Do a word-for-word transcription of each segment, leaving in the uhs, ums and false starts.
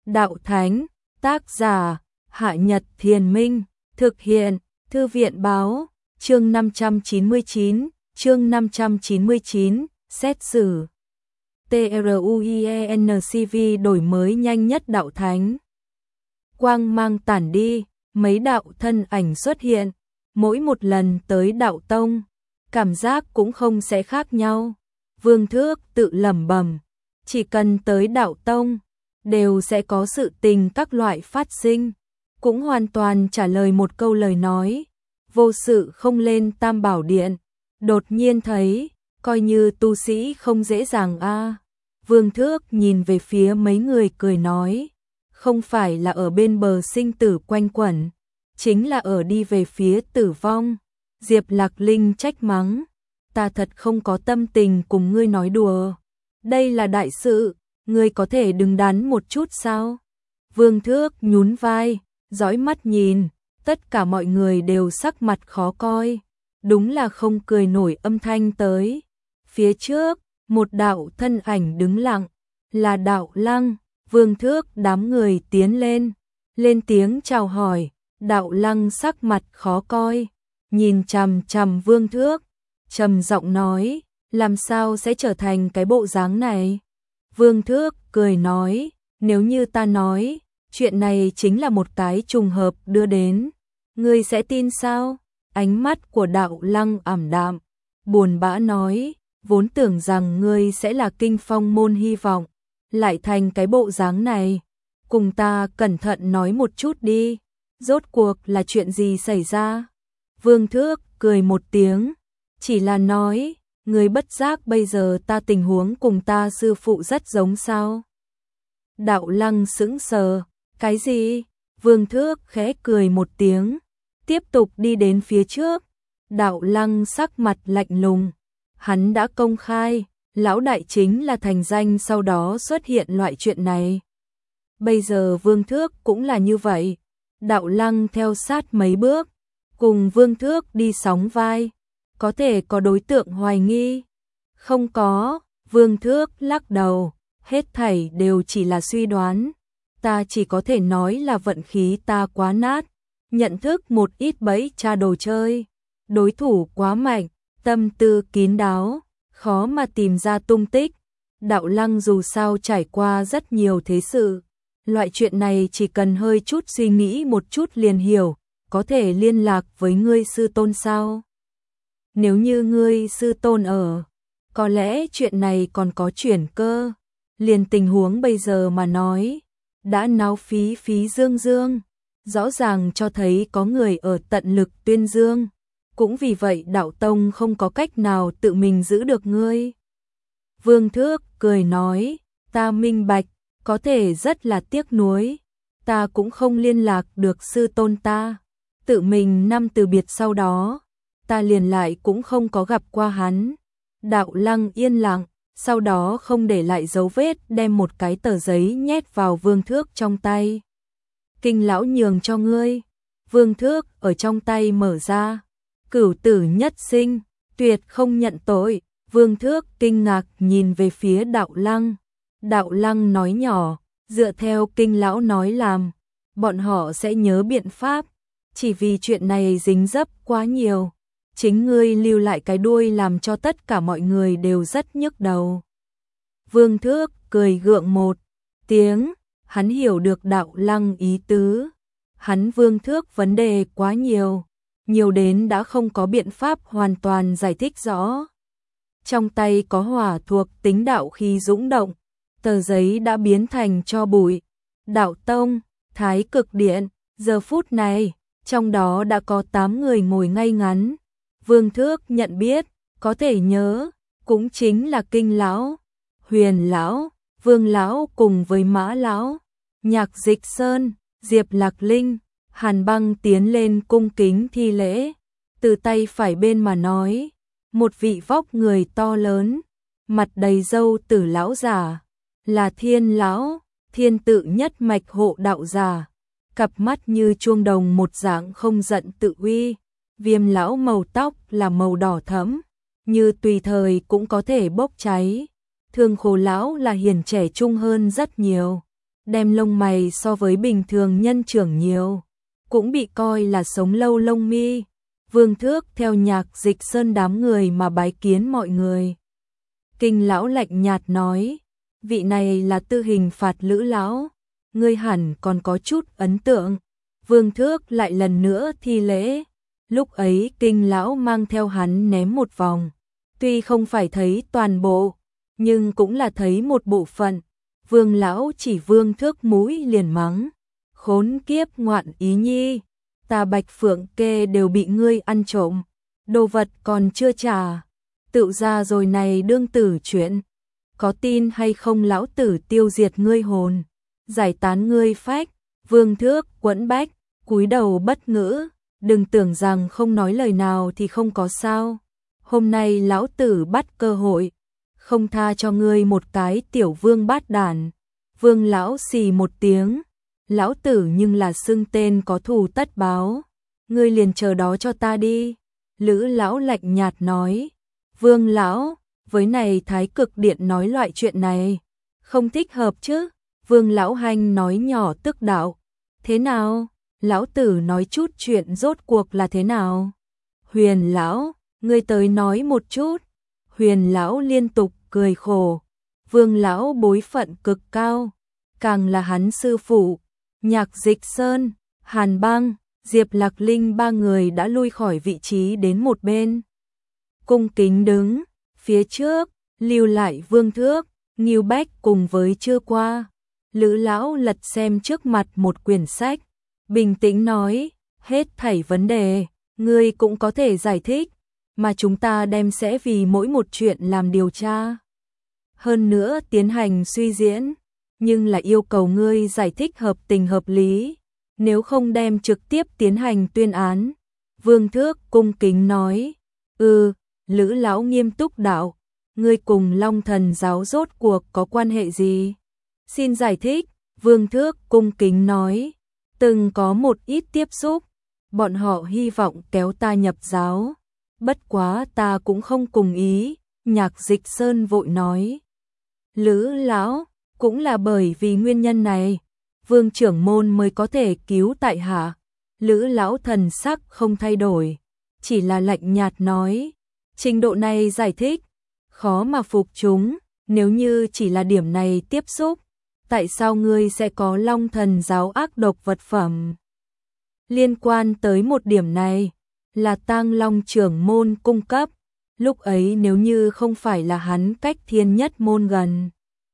Đạo Thánh, tác giả, Hạ Nhật Thiền Minh, thực hiện, Thư viện Báo, chương năm trăm chín mươi chín, chương năm trăm chín mươi chín, xét xử. TRUIENCV đổi mới nhanh nhất Đạo Thánh. Quang mang tản đi, mấy đạo thân ảnh xuất hiện, mỗi một lần tới đạo tông, cảm giác cũng không sẽ khác nhau. Vương Thước tự lẩm bẩm, chỉ cần tới đạo tông, đều sẽ có sự tình các loại phát sinh, cũng hoàn toàn trả lời một câu lời nói, vô sự không lên Tam Bảo Điện, đột nhiên thấy, coi như tu sĩ không dễ dàng a. À. Vương Thước nhìn về phía mấy người cười nói, không phải là ở bên bờ sinh tử quanh quẩn, chính là ở đi về phía tử vong. Diệp Lạc Linh trách mắng, ta thật không có tâm tình cùng ngươi nói đùa, đây là đại sự, ngươi có thể đừng đắn một chút sao? Vương Thước nhún vai, dõi mắt nhìn, tất cả mọi người đều sắc mặt khó coi, đúng là không cười nổi âm thanh tới. Phía trước, một đạo thân ảnh đứng lặng, là Đạo Lăng. Vương Thước đám người tiến lên, lên tiếng chào hỏi. Đạo Lăng sắc mặt khó coi, nhìn chằm chằm Vương Thước, trầm giọng nói, làm sao sẽ trở thành cái bộ dáng này? Vương Thước cười nói, nếu như ta nói, chuyện này chính là một cái trùng hợp đưa đến, ngươi sẽ tin sao? Ánh mắt của Đạo Lăng ảm đạm, buồn bã nói, vốn tưởng rằng ngươi sẽ là Kinh Phong môn hy vọng, lại thành cái bộ dáng này, cùng ta cẩn thận nói một chút đi, rốt cuộc là chuyện gì xảy ra? Vương Thước cười một tiếng, chỉ là nói, người bất giác bây giờ ta tình huống cùng ta sư phụ rất giống sao? Đạo Lăng sững sờ, cái gì? Vương Thước khẽ cười một tiếng, tiếp tục đi đến phía trước. Đạo Lăng sắc mặt lạnh lùng, hắn đã công khai, lão đại chính là thành danh sau đó xuất hiện loại chuyện này. Bây giờ Vương Thước cũng là như vậy. Đạo Lăng theo sát mấy bước, cùng Vương Thước đi sóng vai, có thể có đối tượng hoài nghi. Không có, Vương Thước lắc đầu, hết thảy đều chỉ là suy đoán. Ta chỉ có thể nói là vận khí ta quá nát, nhận thức một ít bẫy tra đồ chơi. Đối thủ quá mạnh, tâm tư kín đáo, khó mà tìm ra tung tích. Đạo Lăng dù sao trải qua rất nhiều thế sự. Loại chuyện này chỉ cần hơi chút suy nghĩ một chút liền hiểu, có thể liên lạc với ngươi sư tôn sao? Nếu như ngươi sư tôn ở, có lẽ chuyện này còn có chuyển cơ. Liền tình huống bây giờ mà nói, đã náo phí phí dương dương, rõ ràng cho thấy có người ở tận lực tuyên dương. Cũng vì vậy đạo tông không có cách nào tự mình giữ được ngươi. Vương Thước cười nói, ta minh bạch, có thể rất là tiếc nuối, ta cũng không liên lạc được sư tôn ta, tự mình năm từ biệt sau đó, ta liền lại cũng không có gặp qua hắn. Đạo Lăng yên lặng, sau đó không để lại dấu vết đem một cái tờ giấy nhét vào Vương Thước trong tay. Kinh lão nhường cho ngươi. Vương Thước ở trong tay mở ra, cửu tử nhất sinh, tuyệt không nhận tội. Vương Thước kinh ngạc nhìn về phía Đạo Lăng. Đạo Lăng nói nhỏ, dựa theo kinh lão nói làm, bọn họ sẽ nhớ biện pháp, chỉ vì chuyện này dính dấp quá nhiều, chính ngươi lưu lại cái đuôi làm cho tất cả mọi người đều rất nhức đầu. Vương Thước cười gượng một tiếng, hắn hiểu được Đạo Lăng ý tứ, hắn Vương Thước vấn đề quá nhiều, nhiều đến đã không có biện pháp hoàn toàn giải thích rõ. Trong tay có hỏa thuộc tính đạo khí dũng động, tờ giấy đã biến thành tro bụi. Đạo tông, Thái Cực Điện, giờ phút này, trong đó đã có tám người ngồi ngay ngắn. Vương Thước nhận biết, có thể nhớ, cũng chính là Kinh lão, Huyền lão, Vương lão cùng với Mã lão, Nhạc Dịch Sơn, Diệp Lạc Linh. Hàn Băng tiến lên cung kính thi lễ, từ tay phải bên mà nói, một vị vóc người to lớn, mặt đầy râu tử lão giả, là Thiên lão, Thiên tự nhất mạch hộ đạo giả, cặp mắt như chuông đồng một dạng không giận tự uy. Viêm lão màu tóc là màu đỏ thẫm, như tùy thời cũng có thể bốc cháy. Thương Khổ lão là hiền trẻ trung hơn rất nhiều, đem lông mày so với bình thường nhân trưởng nhiều, cũng bị coi là sống lâu lông mi. Vương Thước theo Nhạc Dịch Sơn đám người mà bái kiến mọi người. Kinh lão lạnh nhạt nói, vị này là Tư Hình Phạt Lữ lão, ngươi hẳn còn có chút ấn tượng. Vương Thước lại lần nữa thi lễ. Lúc ấy Kinh lão mang theo hắn ném một vòng, tuy không phải thấy toàn bộ, nhưng cũng là thấy một bộ phận. Vương lão chỉ Vương Thước mũi liền mắng, khốn kiếp ngoạn ý nhi, ta Bạch Phượng Kê đều bị ngươi ăn trộm, đồ vật còn chưa trả, tự ra rồi này đương tử chuyện, có tin hay không lão tử tiêu diệt ngươi hồn, giải tán ngươi phách. Vương Thước quẫn bách, cúi đầu bất ngữ, đừng tưởng rằng không nói lời nào thì không có sao, hôm nay lão tử bắt cơ hội, không tha cho ngươi một cái tiểu vương bát đản. Vương lão xì một tiếng, lão tử nhưng là xưng tên có thù tất báo, ngươi liền chờ đó cho ta đi. Lữ lão lạnh nhạt nói, Vương lão, với này Thái Cực Điện nói loại chuyện này, không thích hợp chứ. Vương lão hanh nói nhỏ tức đạo, thế nào? Lão tử nói chút chuyện rốt cuộc là thế nào? Huyền lão, ngươi tới nói một chút. Huyền lão liên tục cười khổ, Vương lão bối phận cực cao, càng là hắn sư phụ, Nhạc Dịch Sơn, Hàn Băng, Diệp Lạc Linh ba người đã lui khỏi vị trí đến một bên. Cung kính đứng, phía trước, lưu lại Vương Thước, Ngưu Bách cùng với Chưa Qua. Lữ lão lật xem trước mặt một quyển sách, bình tĩnh nói, hết thảy vấn đề, ngươi cũng có thể giải thích, mà chúng ta đem sẽ vì mỗi một chuyện làm điều tra. Hơn nữa tiến hành suy diễn, nhưng là yêu cầu ngươi giải thích hợp tình hợp lý, nếu không đem trực tiếp tiến hành tuyên án. Vương Thước cung kính nói, ừ, Lữ lão nghiêm túc đạo, ngươi cùng Long Thần giáo rốt cuộc có quan hệ gì? Xin giải thích. Vương Thước cung kính nói, từng có một ít tiếp xúc, bọn họ hy vọng kéo ta nhập giáo, bất quá ta cũng không cùng ý. Nhạc Dịch Sơn vội nói, Lữ lão, cũng là bởi vì nguyên nhân này, Vương trưởng môn mới có thể cứu tại hạ. Lữ lão thần sắc không thay đổi, chỉ là lạnh nhạt nói, trình độ này giải thích, khó mà phục chúng, nếu như chỉ là điểm này tiếp xúc, tại sao ngươi sẽ có Long Thần giáo ác độc vật phẩm? Liên quan tới một điểm này, là Tang Long trưởng môn cung cấp, lúc ấy nếu như không phải là hắn cách Thiên Nhất môn gần,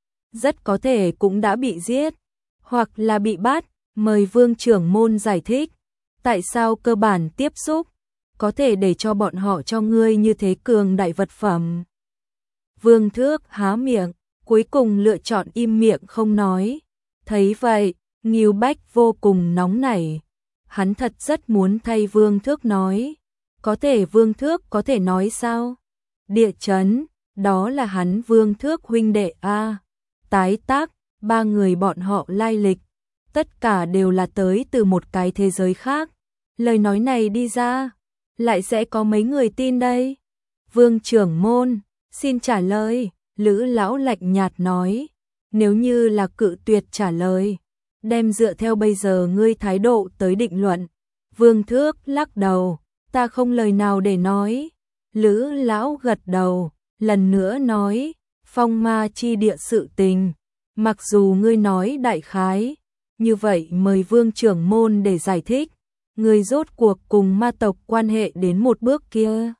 rất có thể cũng đã bị giết, hoặc là bị bắt. Mời Vương trưởng môn giải thích, tại sao cơ bản tiếp xúc, có thể để cho bọn họ cho ngươi như thế cường đại vật phẩm. Vương Thước há miệng, cuối cùng lựa chọn im miệng không nói. Thấy vậy, Ngưu Bách vô cùng nóng nảy. Hắn thật rất muốn thay Vương Thước nói. Có thể Vương Thước có thể nói sao? Địa chấn, đó là hắn Vương Thước huynh đệ a. Tái tác, ba người bọn họ lai lịch, tất cả đều là tới từ một cái thế giới khác. Lời nói này đi ra, lại sẽ có mấy người tin đây? Vương trưởng môn, xin trả lời. Lữ lão lạnh nhạt nói, nếu như là cự tuyệt trả lời, đem dựa theo bây giờ ngươi thái độ tới định luận. Vương Thước lắc đầu, ta không lời nào để nói. Lữ lão gật đầu, lần nữa nói, phong ma chi địa sự tình, mặc dù ngươi nói đại khái, như vậy mời Vương trưởng môn để giải thích, ngươi rốt cuộc cùng ma tộc quan hệ đến một bước kia,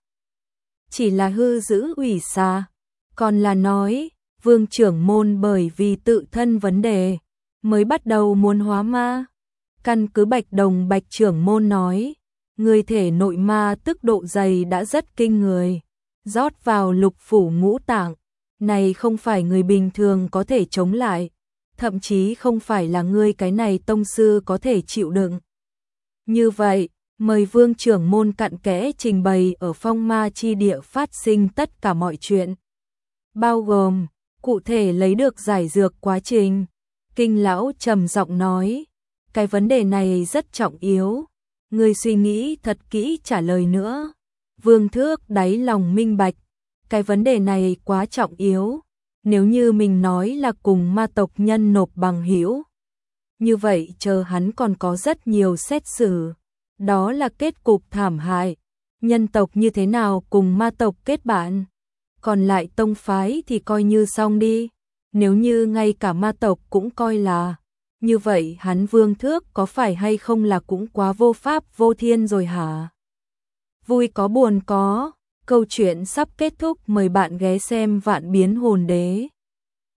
chỉ là hư giữ ủy xà, còn là nói, Vương trưởng môn bởi vì tự thân vấn đề, mới bắt đầu muốn hóa ma. Căn cứ Bạch Đồng Bạch trưởng môn nói, người thể nội ma tức độ dày đã rất kinh người, rót vào lục phủ ngũ tạng, này không phải người bình thường có thể chống lại, thậm chí không phải là ngươi cái này tông sư có thể chịu đựng. Như vậy, mời Vương trưởng môn cặn kẽ trình bày ở phong ma chi địa phát sinh tất cả mọi chuyện, bao gồm cụ thể lấy được giải dược quá trình. Kinh lão trầm giọng nói, cái vấn đề này rất trọng yếu, ngươi suy nghĩ thật kỹ trả lời nữa. Vương Thước đáy lòng minh bạch, cái vấn đề này quá trọng yếu, nếu như mình nói là cùng ma tộc nhân nộp bằng hữu, như vậy chờ hắn còn có rất nhiều xét xử. Đó là kết cục thảm hại. Nhân tộc như thế nào cùng ma tộc kết bạn? Còn lại tông phái thì coi như xong đi. Nếu như ngay cả ma tộc cũng coi là, như vậy hắn Vương Thước có phải hay không là cũng quá vô pháp vô thiên rồi hả? Vui có buồn có, câu chuyện sắp kết thúc, mời bạn ghé xem Vạn Biến Hồn Đế.